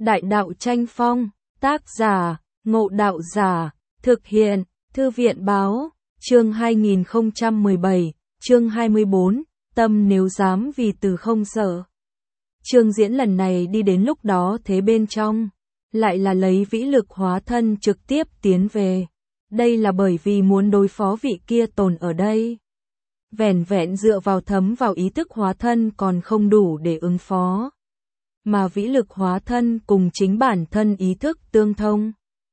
Đại đạo tranh phong, tác giả, Ngộ Đạo Giả, thực hiện, Thư viện báo, chương 2017, chương 24, tâm nếu dám vì từ không sợ. Chương diễn lần này đi đến lúc đó thế bên trong, lại là lấy vĩ lực hóa thân trực tiếp tiến về. Đây là bởi vì muốn đối phó vị kia tồn ở đây. Vẻn vẹn dựa vào thấm vào ý thức hóa thân còn không đủ để ứng phó. Mà vĩ lực hóa thân cùng chính bản thân ý thức tương thông.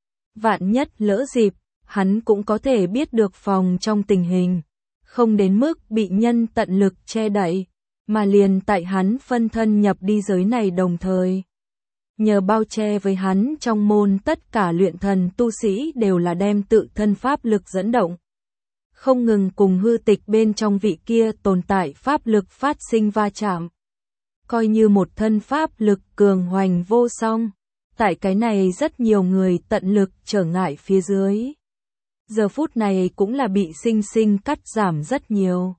Vạn nhất lỡ dịp, hắn cũng có thể biết được phòng trong tình hình. Không đến mức bị nhân tận lực che đậy, mà liền tại hắn phân thân nhập đi giới này đồng thời. Nhờ bao che với hắn trong môn tất cả luyện thần tu sĩ đều là đem tự thân pháp lực dẫn động. Không ngừng cùng hư tịch bên trong vị kia tồn tại pháp lực phát sinh va chạm. Coi như một thân pháp lực cường hoành vô song. Tại cái này rất nhiều người tận lực trở ngại phía dưới. Giờ phút này cũng là bị sinh sinh cắt giảm rất nhiều.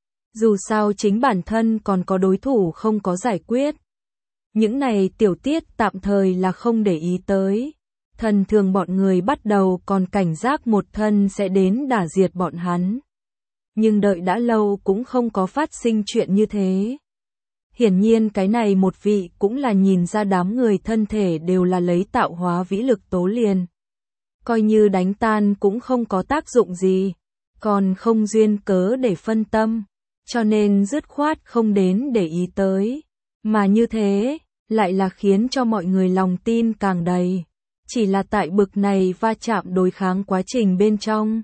Dù sao chính bản thân còn có đối thủ không có giải quyết. Những này tiểu tiết tạm thời là không để ý tới. Thần thường bọn người bắt đầu còn cảnh giác một thân sẽ đến đả diệt bọn hắn. Nhưng đợi đã lâu cũng không có phát sinh chuyện như thế. Hiển nhiên cái này một vị cũng là nhìn ra đám người thân thể đều là lấy tạo hóa vĩ lực tố liền. Coi như đánh tan cũng không có tác dụng gì, còn không duyên cớ để phân tâm, cho nên dứt khoát không đến để ý tới. Mà như thế, lại là khiến cho mọi người lòng tin càng đầy. Chỉ là tại bực này va chạm đối kháng quá trình bên trong.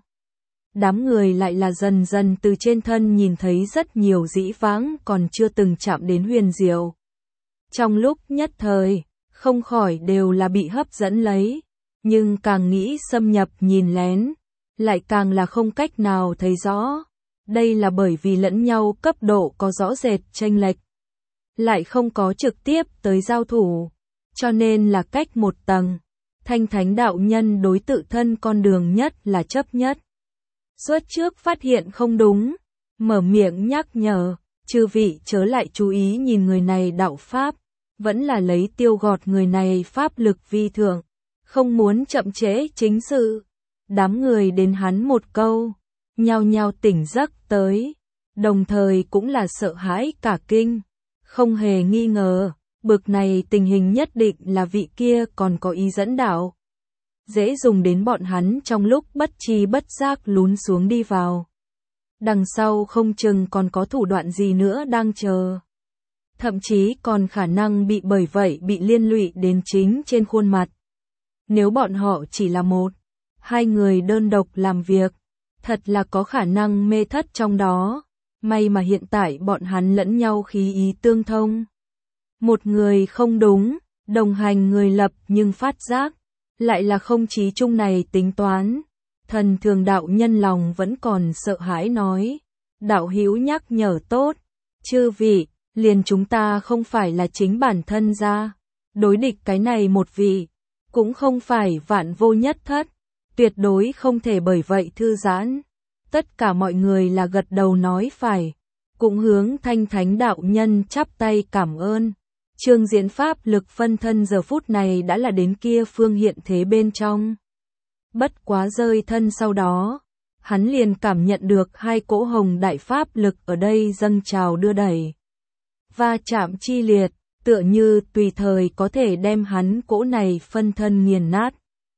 Đám người lại là dần dần từ trên thân nhìn thấy rất nhiều dĩ vãng còn chưa từng chạm đến huyền diệu. Trong lúc nhất thời, không khỏi đều là bị hấp dẫn lấy, nhưng càng nghĩ xâm nhập nhìn lén, lại càng là không cách nào thấy rõ. Đây là bởi vì lẫn nhau cấp độ có rõ rệt chênh lệch, lại không có trực tiếp tới giao thủ, cho nên là cách một tầng. Thanh Thánh đạo nhân đối tự thân con đường nhất là chấp nhất. Suốt trước phát hiện không đúng, mở miệng nhắc nhở, chư vị chớ lại chú ý nhìn người này đạo pháp, vẫn là lấy tiêu gọt người này pháp lực vi thượng, không muốn chậm trễ chính sự. Đám người đến hắn một câu, nhao nhao tỉnh giấc tới, đồng thời cũng là sợ hãi cả kinh, không hề nghi ngờ, bực này tình hình nhất định là vị kia còn có ý dẫn đạo. Dễ dùng đến bọn hắn trong lúc bất tri bất giác lún xuống đi vào. Đằng sau không chừng còn có thủ đoạn gì nữa đang chờ. Thậm chí còn khả năng bị bởi vậy bị liên lụy đến chính trên khuôn mặt. Nếu bọn họ chỉ là một, hai người đơn độc làm việc, thật là có khả năng mê thất trong đó. May mà hiện tại bọn hắn lẫn nhau khí ý tương thông. Một người không đúng, đồng hành người lập nhưng phát giác. Lại là không chí chung này tính toán. Thần thường đạo nhân lòng vẫn còn sợ hãi nói. Đạo hữu nhắc nhở tốt. Chư vị, liền chúng ta không phải là chính bản thân ra. Đối địch cái này một vị. Cũng không phải vạn vô nhất thất. Tuyệt đối không thể bởi vậy thư giãn. Tất cả mọi người là gật đầu nói phải. Cũng hướng Thanh Thánh đạo nhân chắp tay cảm ơn. Chương diễn pháp lực phân thân giờ phút này đã là đến kia phương hiện thế bên trong. Bất quá rơi thân sau đó, hắn liền cảm nhận được hai cỗ hồng đại pháp lực ở đây dâng trào đưa đẩy. Va chạm chi liệt, tựa như tùy thời có thể đem hắn cỗ này phân thân nghiền nát.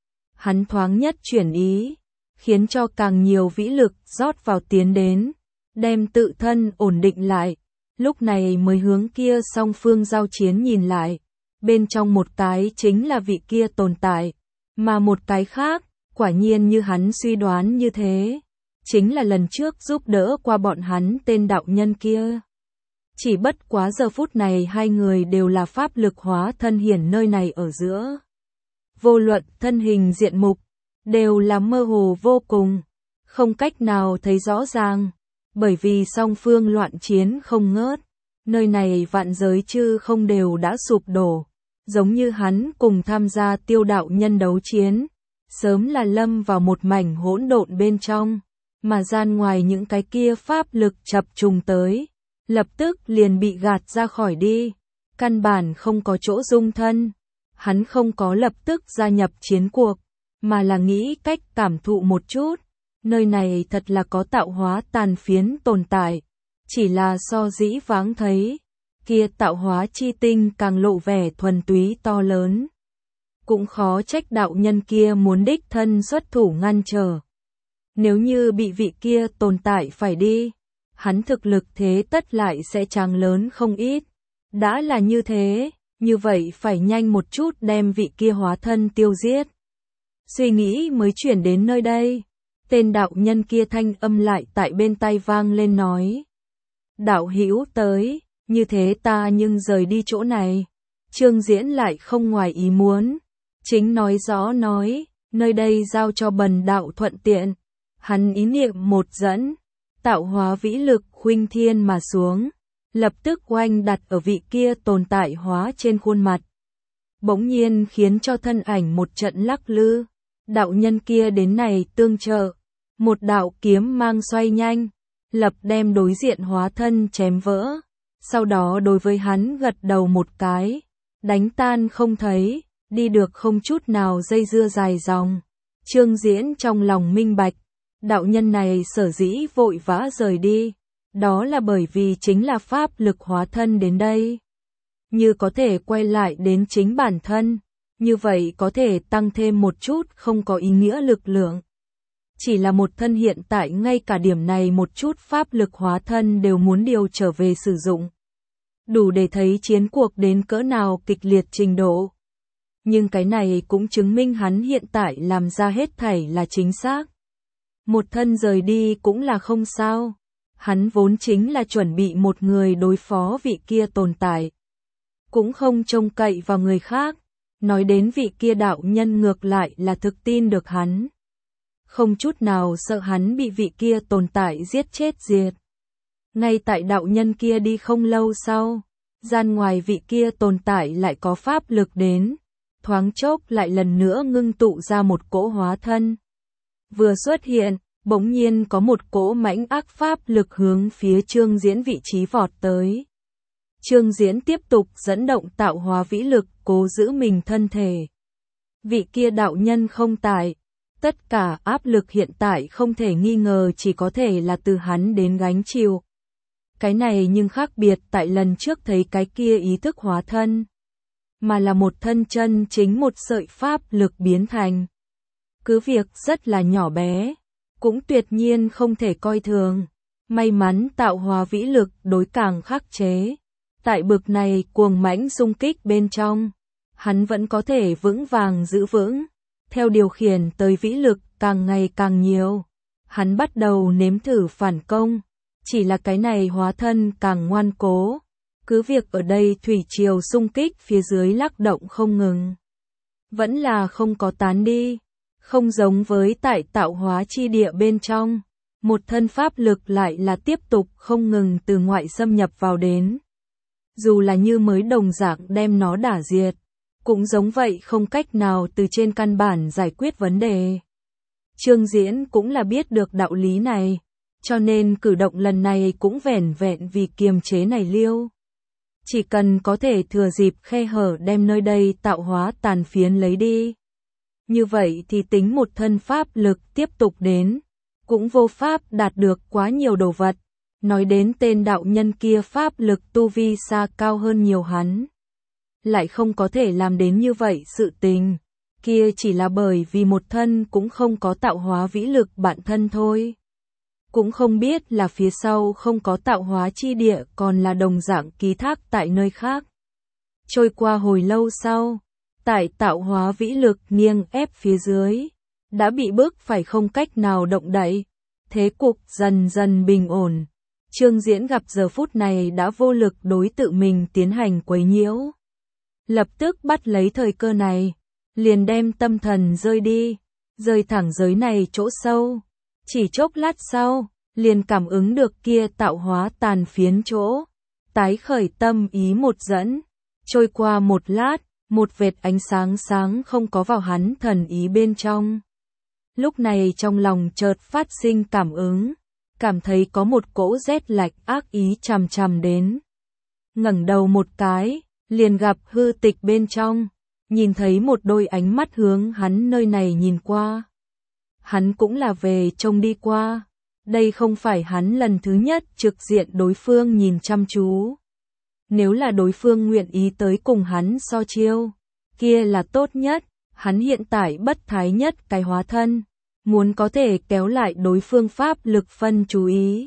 Hắn thoáng nhất chuyển ý, khiến cho càng nhiều vĩ lực rót vào tiến đến, đem tự thân ổn định lại. Lúc này mới hướng kia song phương giao chiến nhìn lại, bên trong một cái chính là vị kia tồn tại, mà một cái khác, quả nhiên như hắn suy đoán như thế, chính là lần trước giúp đỡ qua bọn hắn tên đạo nhân kia. Chỉ bất quá giờ phút này hai người đều là pháp lực hóa thân hiển nơi này ở giữa. Vô luận thân hình diện mục, đều là mơ hồ vô cùng, không cách nào thấy rõ ràng. Bởi vì song phương loạn chiến không ngớt, nơi này vạn giới chư không đều đã sụp đổ, giống như hắn cùng tham gia tiêu đạo nhân đấu chiến, sớm là lâm vào một mảnh hỗn độn bên trong, mà gian ngoài những cái kia pháp lực chập trùng tới, lập tức liền bị gạt ra khỏi đi, căn bản không có chỗ dung thân. hắn không có lập tức gia nhập chiến cuộc, mà là nghĩ cách cảm thụ một chút. Nơi này thật là có tạo hóa tàn phiến tồn tại, chỉ là so dĩ vãng thấy, kia tạo hóa chi tinh càng lộ vẻ thuần túy to lớn. Cũng khó trách đạo nhân kia muốn đích thân xuất thủ ngăn trở. Nếu như bị vị kia tồn tại phải đi, hắn thực lực thế tất lại sẽ tráng lớn không ít. Đã là như thế, như vậy phải nhanh một chút đem vị kia hóa thân tiêu giết. Suy nghĩ mới chuyển đến nơi đây, tên đạo nhân kia thanh âm lại tại bên tai vang lên nói. Đạo hữu tới, như thế ta nhưng rời đi chỗ này. Trương Diễn lại không ngoài ý muốn. Chính nói rõ nói, nơi đây giao cho bần đạo thuận tiện. Hắn ý niệm một dẫn, tạo hóa vĩ lực khuynh thiên mà xuống, lập tức oanh đặt ở vị kia tồn tại hóa trên khuôn mặt. Bỗng nhiên khiến cho thân ảnh một trận lắc lư, đạo nhân kia đến này tương trợ, một đạo kiếm mang xoay nhanh, lập đem đối diện hóa thân chém vỡ, sau đó đối với hắn gật đầu một cái, đánh tan không thấy, đi được không chút nào dây dưa dài dòng. Trương Diễn trong lòng minh bạch, đạo nhân này sở dĩ vội vã rời đi, đó là bởi vì chính là pháp lực hóa thân đến đây. Như có thể quay lại đến chính bản thân, như vậy có thể tăng thêm một chút không có ý nghĩa lực lượng. Chỉ là một thân hiện tại ngay cả điểm này một chút pháp lực hóa thân đều muốn điều trở về sử dụng. Đủ để thấy chiến cuộc đến cỡ nào kịch liệt trình độ. Nhưng cái này cũng chứng minh hắn hiện tại làm ra hết thảy là chính xác. Một thân rời đi cũng là không sao. Hắn vốn chính là chuẩn bị một người đối phó vị kia tồn tại. Cũng không trông cậy vào người khác. Nói đến vị kia đạo nhân ngược lại là thực tin được hắn. Không chút nào sợ hắn bị vị kia tồn tại giết chết diệt. Ngay tại đạo nhân kia đi không lâu sau, gian ngoài vị kia tồn tại lại có pháp lực đến. Thoáng chốc lại lần nữa ngưng tụ ra một cỗ hóa thân. Vừa xuất hiện, bỗng nhiên có một cỗ mãnh ác pháp lực hướng phía Trương Diễn vị trí vọt tới. Trương Diễn tiếp tục dẫn động tạo hóa vĩ lực, cố giữ mình thân thể. Vị kia đạo nhân không tại, tất cả áp lực hiện tại không thể nghi ngờ chỉ có thể là từ hắn đến gánh chịu. Cái này nhưng khác biệt tại lần trước thấy cái kia ý thức hóa thân, mà là một thân chân chính một sợi pháp lực biến thành. Cứ việc rất là nhỏ bé, cũng tuyệt nhiên không thể coi thường. May mắn tạo hóa vĩ lực đối càng khắc chế. Tại bực này cuồng mãnh xung kích bên trong, hắn vẫn có thể vững vàng giữ vững. Theo điều khiển tới vĩ lực càng ngày càng nhiều, hắn bắt đầu nếm thử phản công. Chỉ là cái này hóa thân càng ngoan cố. Cứ việc ở đây thủy triều xung kích phía dưới lắc động không ngừng. Vẫn là không có tán đi. Không giống với tại tạo hóa chi địa bên trong. Một thân pháp lực lại là tiếp tục không ngừng từ ngoại xâm nhập vào đến. Dù là như mới đồng dạng đem nó đả diệt, cũng giống vậy không cách nào từ trên căn bản giải quyết vấn đề. Trương Diễn cũng là biết được đạo lý này, cho nên cử động lần này cũng vẻn vẹn vì kiềm chế này liêu. Chỉ cần có thể thừa dịp khe hở đem nơi đây tạo hóa tàn phiến lấy đi. Như vậy thì tính một thân pháp lực tiếp tục đến, cũng vô pháp đạt được quá nhiều đồ vật. Nói đến tên đạo nhân kia pháp lực tu vi xa cao hơn nhiều hắn. Lại không có thể làm đến như vậy sự tình. Kia chỉ là bởi vì một thân cũng không có tạo hóa vĩ lực bản thân thôi. Cũng không biết là phía sau không có tạo hóa chi địa còn là đồng dạng ký thác tại nơi khác. Trôi qua hồi lâu sau, tại tạo hóa vĩ lực nghiêng ép phía dưới, đã bị bức phải không cách nào động đậy. Thế cục dần dần bình ổn. Trương Diễn gặp giờ phút này đã vô lực đối tự mình tiến hành quấy nhiễu. Lập tức bắt lấy thời cơ này, liền đem tâm thần rơi đi, rơi thẳng giới này chỗ sâu. Chỉ chốc lát sau, liền cảm ứng được kia tạo hóa tàn phiến chỗ. Tái khởi tâm ý một dẫn, trôi qua một lát, một vệt ánh sáng sáng không có vào hắn thần ý bên trong. Lúc này trong lòng chợt phát sinh cảm ứng. Cảm thấy có một cỗ rét lạnh ác ý chằm chằm đến. Ngẩng đầu một cái, liền gặp hư tịch bên trong, nhìn thấy một đôi ánh mắt hướng hắn nơi này nhìn qua. Hắn cũng là về trông đi qua. Đây không phải hắn lần thứ nhất trực diện đối phương nhìn chăm chú. Nếu là đối phương nguyện ý tới cùng hắn so chiêu, kia là tốt nhất. Hắn hiện tại bất thái nhất cái hóa thân, muốn có thể kéo lại đối phương pháp lực phân chú ý.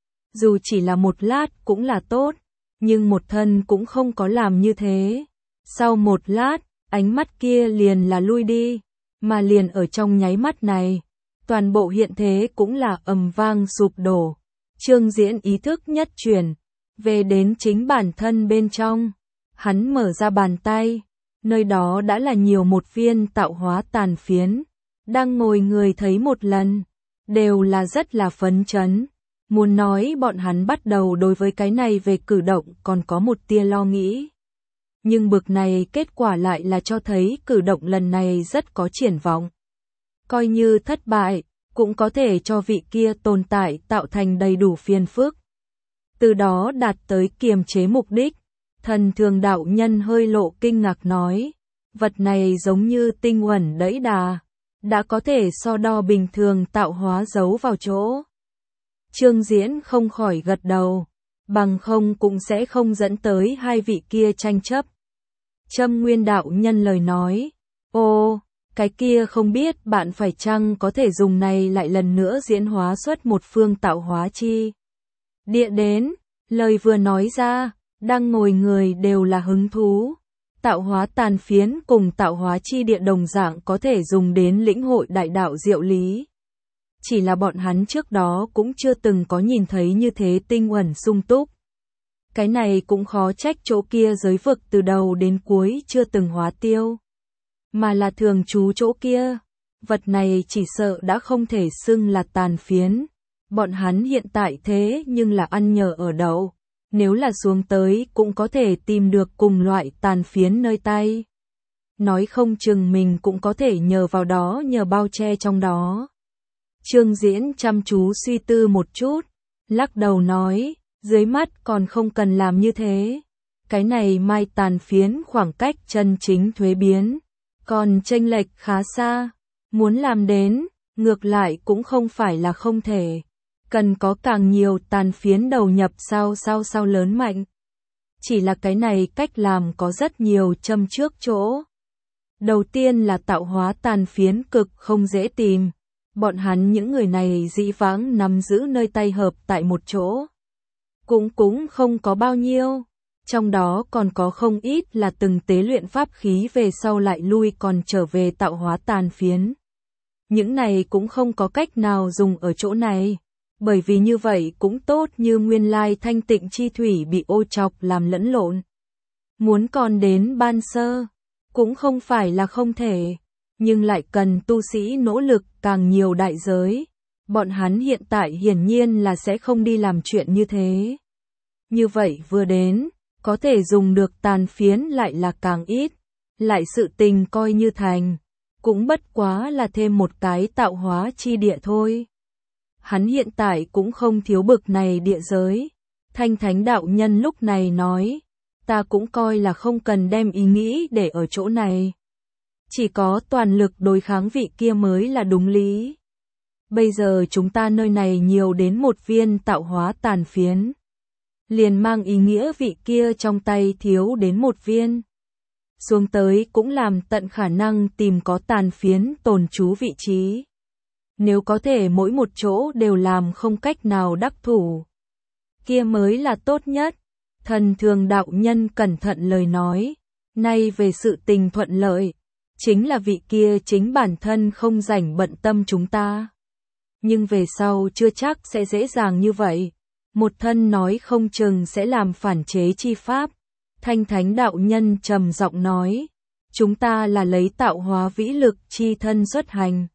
Dù chỉ là một lát cũng là tốt, nhưng một thân cũng không có làm như thế. Sau một lát, ánh mắt kia liền là lui đi, mà liền ở trong nháy mắt này, toàn bộ hiện thế cũng là ầm vang sụp đổ. Trương Diễn ý thức nhất chuyển, về đến chính bản thân bên trong, hắn mở ra bàn tay, nơi đó đã là nhiều một viên tạo hóa tàn phiến, đang ngồi người thấy một lần, đều là rất là phấn chấn. Muốn nói bọn hắn bắt đầu đối với cái này về cử động còn có một tia lo nghĩ. Nhưng bực này kết quả lại là cho thấy cử động lần này rất có triển vọng. Coi như thất bại, cũng có thể cho vị kia tồn tại tạo thành đầy đủ phiền phức. Từ đó đạt tới kiềm chế mục đích. Thần Thường đạo nhân hơi lộ kinh ngạc nói, vật này giống như tinh uẩn đẫy đà, đã có thể so đo bình thường tạo hóa giấu vào chỗ. Trương Diễn không khỏi gật đầu, bằng không cũng sẽ không dẫn tới hai vị kia tranh chấp. Châm Nguyên đạo nhân lời nói, ô, cái kia không biết bạn phải chăng có thể dùng này lại lần nữa diễn hóa xuất một phương tạo hóa chi địa đến. Lời vừa nói ra, đang ngồi người đều là hứng thú. Tạo hóa tàn phiến cùng tạo hóa chi địa đồng dạng có thể dùng đến lĩnh hội đại đạo diệu lý. Chỉ là bọn hắn trước đó cũng chưa từng có nhìn thấy như thế tinh uẩn sung túc. Cái này cũng khó trách chỗ kia giới vực từ đầu đến cuối chưa từng hóa tiêu. Mà là thường trú chỗ kia. Vật này chỉ sợ đã không thể xưng là tàn phiến. Bọn hắn hiện tại thế nhưng là ăn nhờ ở đậu. Nếu là xuống tới cũng có thể tìm được cùng loại tàn phiến nơi tay. Nói không chừng mình cũng có thể nhờ vào đó nhờ bao che trong đó. Trương Diễn chăm chú suy tư một chút, lắc đầu nói, dưới mắt còn không cần làm như thế. Cái này mai tàn phiến khoảng cách chân chính thuế biến, còn chênh lệch khá xa. Muốn làm đến, ngược lại cũng không phải là không thể. Cần có càng nhiều tàn phiến đầu nhập sao lớn mạnh. Chỉ là cái này cách làm có rất nhiều châm trước chỗ. Đầu tiên là tạo hóa tàn phiến cực không dễ tìm. Bọn hắn những người này dĩ vãng nắm giữ nơi tay hợp tại một chỗ. Cũng không có bao nhiêu. Trong đó còn có không ít là từng tế luyện pháp khí về sau lại lui còn trở về tạo hóa tàn phiến. Những này cũng không có cách nào dùng ở chỗ này. Bởi vì như vậy cũng tốt như nguyên lai thanh tịnh chi thủy bị ô chọc làm lẫn lộn. Muốn còn đến ban sơ, cũng không phải là không thể, nhưng lại cần tu sĩ nỗ lực càng nhiều đại giới. Bọn hắn hiện tại hiển nhiên là sẽ không đi làm chuyện như thế. Như vậy vừa đến, có thể dùng được tàn phiến lại là càng ít, lại sự tình coi như thành, cũng bất quá là thêm một cái tạo hóa chi địa thôi. Hắn hiện tại cũng không thiếu bực này địa giới. Thanh Thánh đạo nhân lúc này nói, ta cũng coi là không cần đem ý nghĩ để ở chỗ này. Chỉ có toàn lực đối kháng vị kia mới là đúng lý. Bây giờ chúng ta nơi này nhiều đến một viên tạo hóa tàn phiến. Liền mang ý nghĩa vị kia trong tay thiếu đến một viên. Xuống tới cũng làm tận khả năng tìm có tàn phiến tồn trú vị trí. Nếu có thể mỗi một chỗ đều làm không cách nào đắc thủ, kia mới là tốt nhất. Thần Thường đạo nhân cẩn thận lời nói, nay về sự tình thuận lợi, chính là vị kia chính bản thân không rảnh bận tâm chúng ta. Nhưng về sau chưa chắc sẽ dễ dàng như vậy, một thân nói không chừng sẽ làm phản chế chi pháp. Thanh Thánh đạo nhân trầm giọng nói, chúng ta là lấy tạo hóa vĩ lực chi thân xuất hành.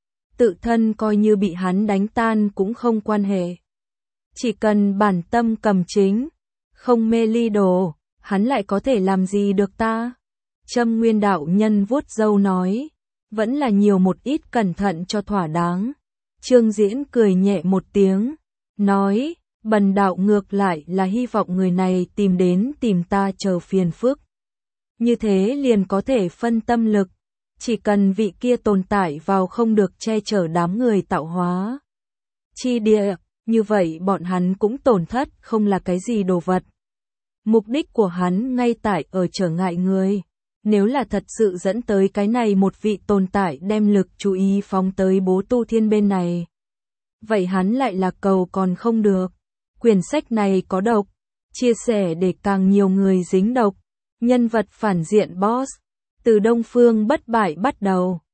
Tự thân coi như bị hắn đánh tan cũng không quan hệ. Chỉ cần bản tâm cầm chính, không mê ly đồ, hắn lại có thể làm gì được ta? Châm Nguyên đạo nhân vuốt râu nói, vẫn là nhiều một ít cẩn thận cho thỏa đáng. Trương Diễn cười nhẹ một tiếng, nói, bần đạo ngược lại là hy vọng người này tìm đến tìm ta chờ phiền phức. như thế liền có thể phân tâm lực, chỉ cần vị kia tồn tại vào không được che chở đám người tạo hóa chi địa, như vậy bọn hắn cũng tổn thất không là cái gì đồ vật. Mục đích của hắn ngay tại ở trở ngại người. Nếu là thật sự dẫn tới cái này một vị tồn tại đem lực chú ý phóng tới bố tu thiên bên này, vậy hắn lại là cầu còn không được. Quyển sách này có độc, chia sẻ để càng nhiều người dính độc. Nhân vật phản diện boss, từ Đông Phương bất bại bắt đầu.